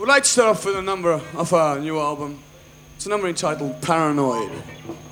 We'd like to start off with a number of our new album. It's a number entitled Paranoid.